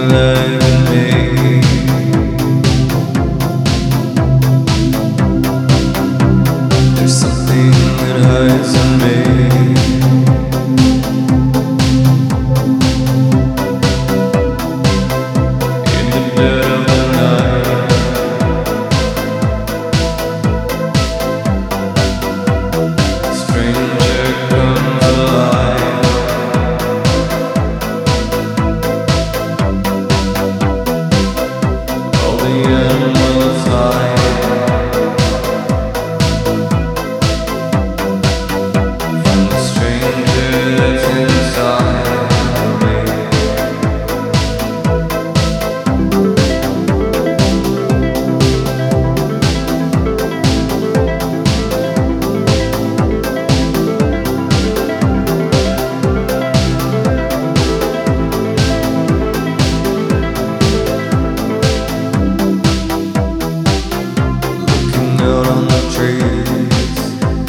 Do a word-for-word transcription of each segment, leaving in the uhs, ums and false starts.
alive in me. There's something that hides in me. In the dead of the night, a stranger comes alive. All the animals hide from the stranger that's inside of me. Looking out on the trees,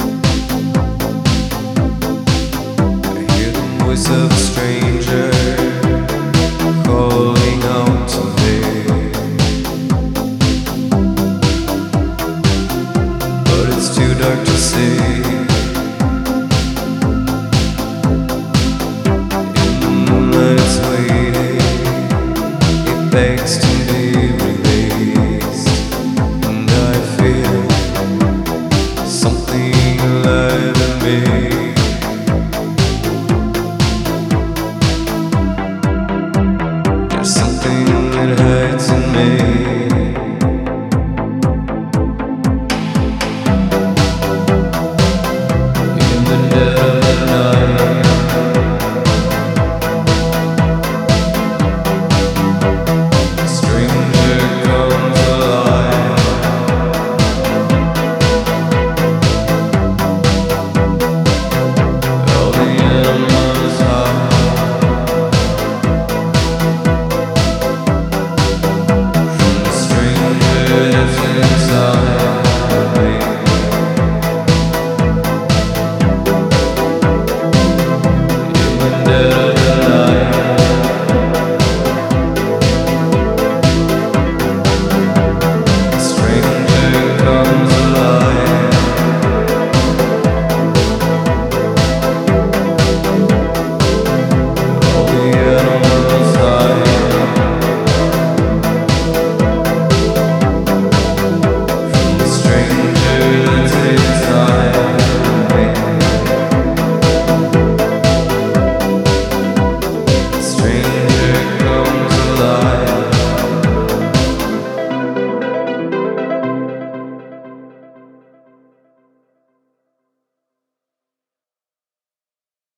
I hear the voice of a stranger calling out to me. But it's too dark to see. In the moonlight it's waiting, it begs to